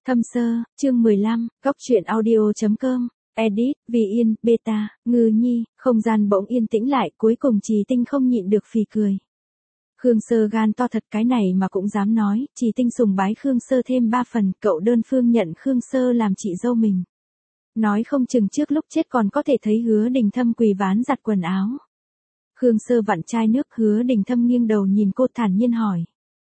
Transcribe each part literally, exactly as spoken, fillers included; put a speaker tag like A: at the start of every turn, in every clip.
A: Thâm sơ, chương mười lăm, góc truyện audio chấm com, edit, vì yên, beta, ngư nhi, không gian bỗng yên tĩnh lại, cuối cùng Trì Tinh không nhịn được phì cười. Khương Sơ gan to thật, cái này mà cũng dám nói, Trì Tinh sùng bái Khương Sơ thêm ba phần, cậu đơn phương nhận Khương Sơ làm chị dâu mình. Nói không chừng trước lúc chết còn có thể thấy Hứa Đình Thâm quỳ ván giặt quần áo. Khương Sơ vặn chai nước, Hứa Đình Thâm nghiêng đầu nhìn cô thản nhiên hỏi.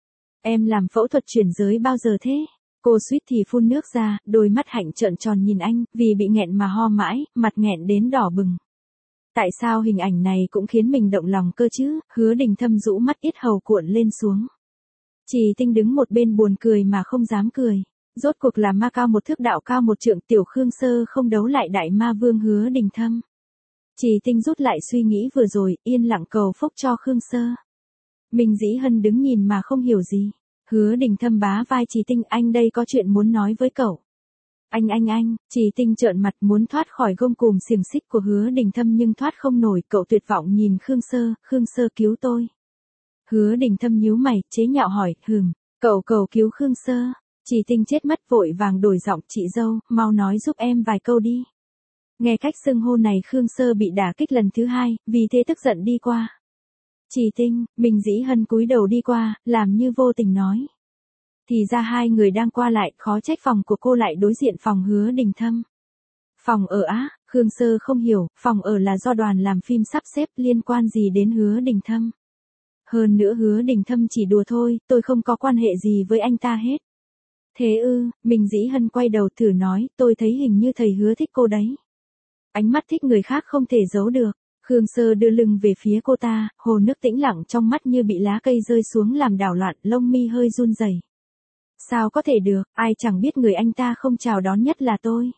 A: Em làm phẫu thuật chuyển giới bao giờ thế? Cô suýt thì phun nước ra, đôi mắt hạnh trợn tròn nhìn anh, vì bị nghẹn mà ho mãi, mặt nghẹn đến đỏ bừng. Tại sao hình ảnh này cũng khiến mình động lòng cơ chứ? Hứa Đình Thâm rũ mắt yết hầu cuộn lên xuống. Trì Tinh đứng một bên buồn cười mà không dám cười. Rốt cuộc là ma cao một thước đạo cao một trượng, tiểu Khương Sơ không đấu lại đại ma vương Hứa Đình Thâm. Trì Tinh rút lại suy nghĩ vừa rồi, yên lặng cầu phúc cho Khương Sơ. Minh Dĩ Hân đứng nhìn mà không hiểu gì. Hứa Đình Thâm bá vai Trì Tinh, anh đây có chuyện muốn nói với cậu. Anh anh anh, Trì Tinh trợn mặt muốn thoát khỏi gông cùm xiềng xích của Hứa Đình Thâm nhưng thoát không nổi, cậu tuyệt vọng nhìn Khương Sơ, Khương Sơ cứu tôi. Hứa Đình Thâm nhíu mày, chế nhạo hỏi, hừm, cậu cầu cứu Khương Sơ. Trì Tinh chết mất vội vàng đổi giọng, chị dâu, mau nói giúp em vài câu đi. Nghe cách xưng hô này Khương Sơ bị đả kích lần thứ hai, vì thế tức giận đi qua. Trì Tinh, Minh Dĩ Hân cúi đầu đi qua, làm như vô tình nói. Thì ra hai người đang qua lại, khó trách phòng của cô lại đối diện phòng Hứa Đình Thâm. Phòng ở á, Khương Sơ không hiểu, phòng ở là do đoàn làm phim sắp xếp, liên quan gì đến Hứa Đình Thâm. Hơn nữa Hứa Đình Thâm chỉ đùa thôi, tôi không có quan hệ gì với anh ta hết. Thế ư, Minh Dĩ Hân quay đầu thử nói, tôi thấy hình như thầy Hứa thích cô đấy. Ánh mắt thích người khác không thể giấu được. Khương Sơ đưa lưng về phía cô ta, hồ nước tĩnh lặng trong mắt như bị lá cây rơi xuống làm đảo loạn, lông mi hơi run rẩy. Sao có thể được, ai chẳng biết người anh ta không chào đón nhất là tôi.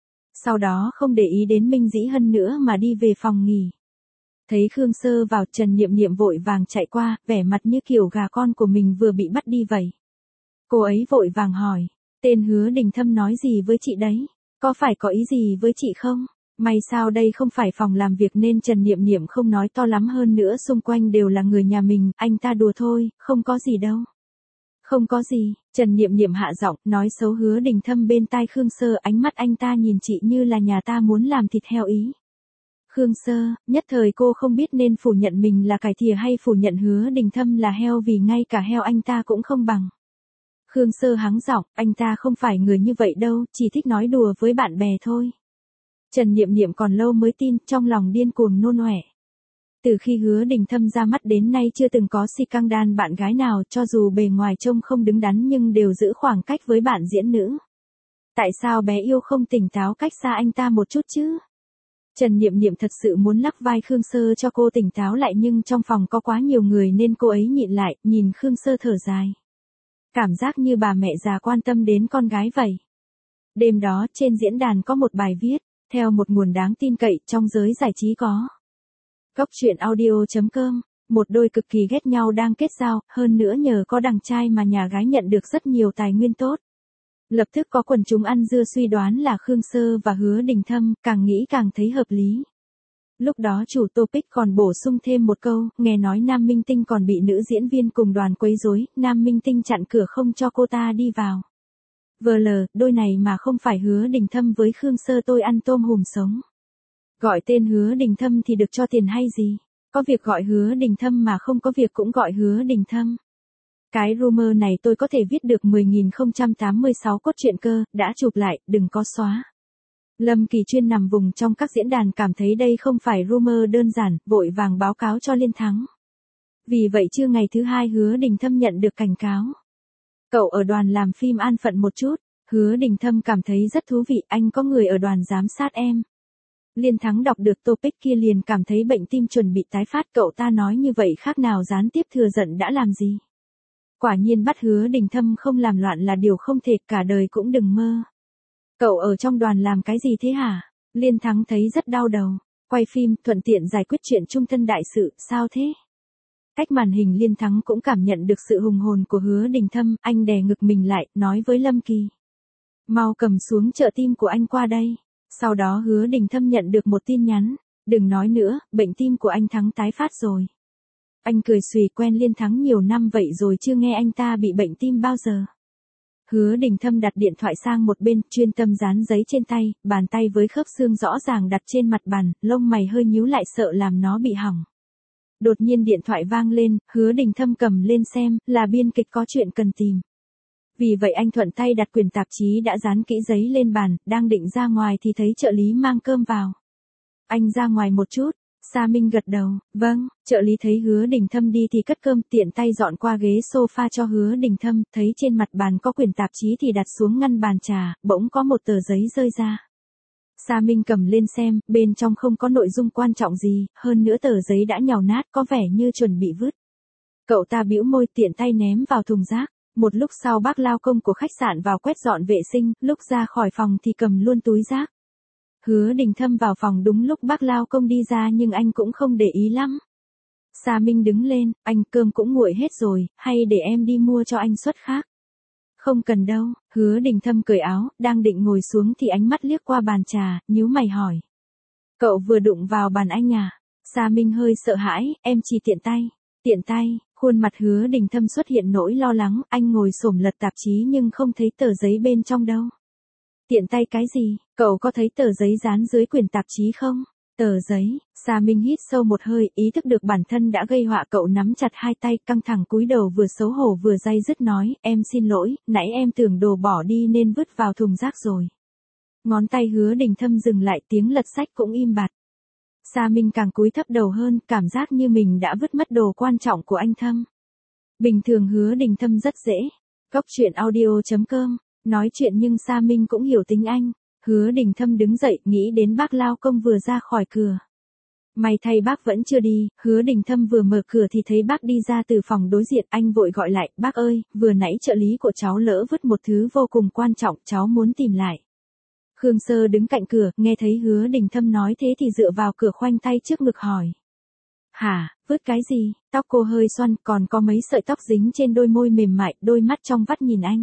A: Sau đó không để ý đến Minh Dĩ Hân nữa mà đi về phòng nghỉ. Thấy Khương Sơ vào, Trần Niệm Niệm vội vàng chạy qua, vẻ mặt như kiểu gà con của mình vừa bị bắt đi vậy. Cô ấy vội vàng hỏi, tên Hứa Đình Thâm nói gì với chị đấy? Có phải có ý gì với chị không? May sao đây không phải phòng làm việc nên Trần Niệm Niệm không nói to lắm, hơn nữa xung quanh đều là người nhà mình, anh ta đùa thôi, không có gì đâu. Không có gì, Trần Niệm Niệm hạ giọng, nói xấu Hứa Đình Thâm bên tai Khương Sơ, ánh mắt anh ta nhìn chị như là nhà ta muốn làm thịt heo ý. Khương Sơ, nhất thời cô không biết nên phủ nhận mình là cải thìa hay phủ nhận Hứa Đình Thâm là heo, vì ngay cả heo anh ta cũng không bằng. Khương Sơ hắng giọng, anh ta không phải người như vậy đâu, chỉ thích nói đùa với bạn bè thôi. Trần Niệm Niệm còn lâu mới tin, trong lòng điên cuồng nôn ọe. Từ khi Hứa Đình Thâm ra mắt đến nay chưa từng có si căng đan bạn gái nào, cho dù bề ngoài trông không đứng đắn nhưng đều giữ khoảng cách với bạn diễn nữ. Tại sao bé yêu không tỉnh táo cách xa anh ta một chút chứ? Trần Niệm Niệm thật sự muốn lắc vai Khương Sơ cho cô tỉnh táo lại, nhưng trong phòng có quá nhiều người nên cô ấy nhịn lại, nhìn Khương Sơ thở dài. Cảm giác như bà mẹ già quan tâm đến con gái vậy. Đêm đó trên diễn đàn có một bài viết, theo một nguồn đáng tin cậy trong giới giải trí có. Góc truyện audio chấm com, một đôi cực kỳ ghét nhau đang kết giao, hơn nữa nhờ có đằng trai mà nhà gái nhận được rất nhiều tài nguyên tốt. Lập tức có quần chúng ăn dưa suy đoán là Khương Sơ và Hứa Đình Thâm, càng nghĩ càng thấy hợp lý. Lúc đó chủ topic còn bổ sung thêm một câu, nghe nói nam minh tinh còn bị nữ diễn viên cùng đoàn quấy rối, nam minh tinh chặn cửa không cho cô ta đi vào. Vờ lờ, đôi này mà không phải Hứa Đình Thâm với Khương Sơ tôi ăn tôm hùm sống. Gọi tên Hứa Đình Thâm thì được cho tiền hay gì? Có việc gọi Hứa Đình Thâm mà không có việc cũng gọi Hứa Đình Thâm. Cái rumor này tôi có thể viết được mười nghìn không trăm tám mươi sáu cốt truyện cơ, đã chụp lại, đừng có xóa. Lâm Kỳ chuyên nằm vùng trong các diễn đàn cảm thấy đây không phải rumor đơn giản, vội vàng báo cáo cho Liên Thắng. Vì vậy trưa ngày thứ hai Hứa Đình Thâm nhận được cảnh cáo. Cậu ở đoàn làm phim an phận một chút. Hứa Đình Thâm cảm thấy rất thú vị, anh có người ở đoàn giám sát em. Liên Thắng đọc được topic kia liền cảm thấy bệnh tim chuẩn bị tái phát, cậu ta nói như vậy khác nào gián tiếp thừa giận đã làm gì. Quả nhiên bắt Hứa Đình Thâm không làm loạn là điều không thể, cả đời cũng đừng mơ. Cậu ở trong đoàn làm cái gì thế hả? Liên Thắng thấy rất đau đầu. Quay phim, thuận tiện giải quyết chuyện chung thân đại sự, sao thế? Cách màn hình Liên Thắng cũng cảm nhận được sự hùng hồn của Hứa Đình Thâm, anh đè ngực mình lại, nói với Lâm Kỳ. Mau cầm xuống trợ tim của anh qua đây. Sau đó Hứa Đình Thâm nhận được một tin nhắn. Đừng nói nữa, bệnh tim của anh Thắng tái phát rồi. Anh cười xùy, quen Liên Thắng nhiều năm vậy rồi chưa nghe anh ta bị bệnh tim bao giờ. Hứa Đình Thâm đặt điện thoại sang một bên, chuyên tâm dán giấy trên tay, bàn tay với khớp xương rõ ràng đặt trên mặt bàn, lông mày hơi nhíu lại sợ làm nó bị hỏng. Đột nhiên điện thoại vang lên, Hứa Đình Thâm cầm lên xem, là biên kịch có chuyện cần tìm. Vì vậy anh thuận tay đặt quyển tạp chí đã dán kỹ giấy lên bàn, đang định ra ngoài thì thấy trợ lý mang cơm vào. Anh ra ngoài một chút. Sa Minh gật đầu, vâng, trợ lý thấy Hứa Đình Thâm đi thì cất cơm, tiện tay dọn qua ghế sofa cho Hứa Đình Thâm, thấy trên mặt bàn có quyển tạp chí thì đặt xuống ngăn bàn trà, bỗng có một tờ giấy rơi ra. Sa Minh cầm lên xem, bên trong không có nội dung quan trọng gì, hơn nữa tờ giấy đã nhàu nát có vẻ như chuẩn bị vứt. Cậu ta bĩu môi tiện tay ném vào thùng rác. Một lúc sau bác lao công của khách sạn vào quét dọn vệ sinh, lúc ra khỏi phòng thì cầm luôn túi rác. Hứa Đình Thâm vào phòng đúng lúc bác lao công đi ra nhưng anh cũng không để ý lắm. Sa Minh đứng lên, anh cơm cũng nguội hết rồi, hay để em đi mua cho anh suất khác. Không cần đâu, Hứa Đình Thâm cởi áo, đang định ngồi xuống thì ánh mắt liếc qua bàn trà, nhíu mày hỏi. Cậu vừa đụng vào bàn anh à? Sa Minh hơi sợ hãi, em chỉ tiện tay. Tiện tay, khuôn mặt Hứa Đình Thâm xuất hiện nỗi lo lắng, anh ngồi xổm lật tạp chí nhưng không thấy tờ giấy bên trong đâu. Tiện tay cái gì, cậu có thấy tờ giấy dán dưới quyển tạp chí không? Tờ giấy, Sa Minh hít sâu một hơi, ý thức được bản thân đã gây họa, cậu nắm chặt hai tay, căng thẳng cúi đầu vừa xấu hổ vừa day dứt nói, em xin lỗi, nãy em tưởng đồ bỏ đi nên vứt vào thùng rác rồi. Ngón tay Hứa Đình Thâm dừng lại, tiếng lật sách cũng im bặt. Sa Minh càng cúi thấp đầu hơn, cảm giác như mình đã vứt mất đồ quan trọng của anh Thâm. Bình thường Hứa Đình Thâm rất dễ. Góc truyện audio chấm com, nói chuyện nhưng Sa Minh cũng hiểu tính anh. Hứa Đình Thâm đứng dậy, nghĩ đến bác lao công vừa ra khỏi cửa. May thay bác vẫn chưa đi, Hứa Đình Thâm vừa mở cửa thì thấy bác đi ra từ phòng đối diện, anh vội gọi lại, bác ơi, vừa nãy trợ lý của cháu lỡ vứt một thứ vô cùng quan trọng, cháu muốn tìm lại. Khương Sơ đứng cạnh cửa, nghe thấy Hứa Đình Thâm nói thế thì dựa vào cửa khoanh tay trước ngực hỏi. Hả, vứt cái gì? Tóc cô hơi xoăn, còn có mấy sợi tóc dính trên đôi môi mềm mại, đôi mắt trong vắt nhìn anh.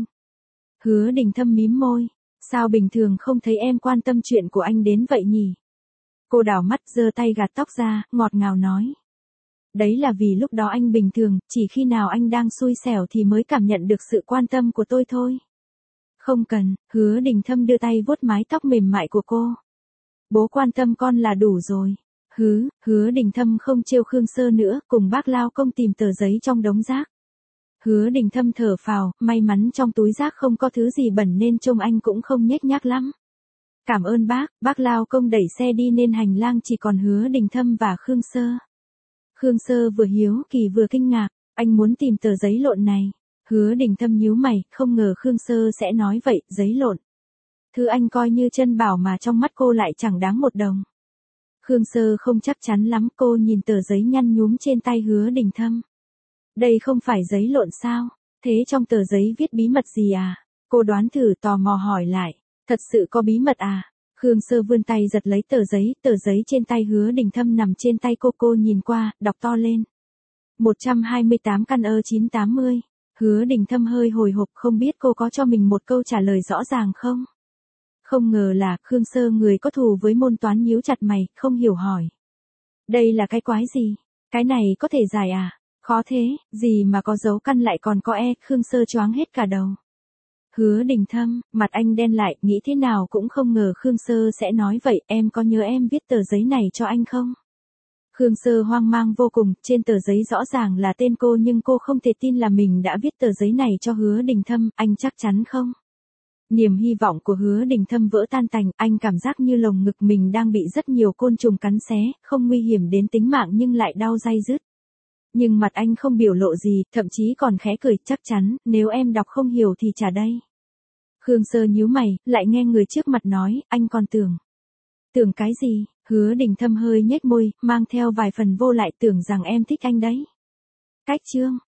A: Hứa Đình Thâm mím môi. Sao bình thường không thấy em quan tâm chuyện của anh đến vậy nhỉ? Cô đảo mắt giơ tay gạt tóc ra, ngọt ngào nói. Đấy là vì lúc đó anh bình thường, chỉ khi nào anh đang xui xẻo thì mới cảm nhận được sự quan tâm của tôi thôi. Không cần, Hứa Đình Thâm đưa tay vuốt mái tóc mềm mại của cô. Bố quan tâm con là đủ rồi. Hứ, Hứa Đình Thâm không trêu Khương Sơ nữa, cùng bác lao công tìm tờ giấy trong đống rác. Hứa Đình Thâm thở phào, may mắn trong túi rác không có thứ gì bẩn nên trông anh cũng không nhếch nhác lắm. Cảm ơn bác, bác lao công đẩy xe đi nên hành lang chỉ còn Hứa Đình Thâm và Khương Sơ. Khương Sơ vừa hiếu kỳ vừa kinh ngạc, anh muốn tìm tờ giấy lộn này. Hứa Đình Thâm nhíu mày, không ngờ Khương Sơ sẽ nói vậy, giấy lộn. Thứ anh coi như chân bảo mà trong mắt cô lại chẳng đáng một đồng. Khương Sơ không chắc chắn lắm, cô nhìn tờ giấy nhăn nhúm trên tay Hứa Đình Thâm. Đây không phải giấy lộn sao? Thế trong tờ giấy viết bí mật gì à? Cô đoán thử tò mò hỏi lại. Thật sự có bí mật à? Khương Sơ vươn tay giật lấy tờ giấy, tờ giấy trên tay Hứa Đình Thâm nằm trên tay cô, cô nhìn qua, đọc to lên. một trăm hai mươi tám căn ơ chín tám mươi. Hứa Đình Thâm hơi hồi hộp, không biết cô có cho mình một câu trả lời rõ ràng không? Không ngờ là, Khương Sơ người có thù với môn toán nhíu chặt mày, không hiểu hỏi. Đây là cái quái gì? Cái này có thể giải à? Khó thế, gì mà có dấu căn lại còn có e, Khương Sơ choáng hết cả đầu. Hứa Đình Thâm, mặt anh đen lại, nghĩ thế nào cũng không ngờ Khương Sơ sẽ nói vậy, em có nhớ em viết tờ giấy này cho anh không? Khương Sơ hoang mang vô cùng, trên tờ giấy rõ ràng là tên cô nhưng cô không thể tin là mình đã viết tờ giấy này cho Hứa Đình Thâm, anh chắc chắn không? Niềm hy vọng của Hứa Đình Thâm vỡ tan tành, anh cảm giác như lồng ngực mình đang bị rất nhiều côn trùng cắn xé, không nguy hiểm đến tính mạng nhưng lại đau day dứt. Nhưng mặt anh không biểu lộ gì, thậm chí còn khẽ cười, chắc chắn, nếu em đọc không hiểu thì trả đây. Khương Sơ nhíu mày, lại nghe người trước mặt nói, anh còn tưởng. Tưởng cái gì? Hứa Đình Thâm hơi nhếch môi, mang theo vài phần vô lại, tưởng rằng em thích anh đấy. Cách chương.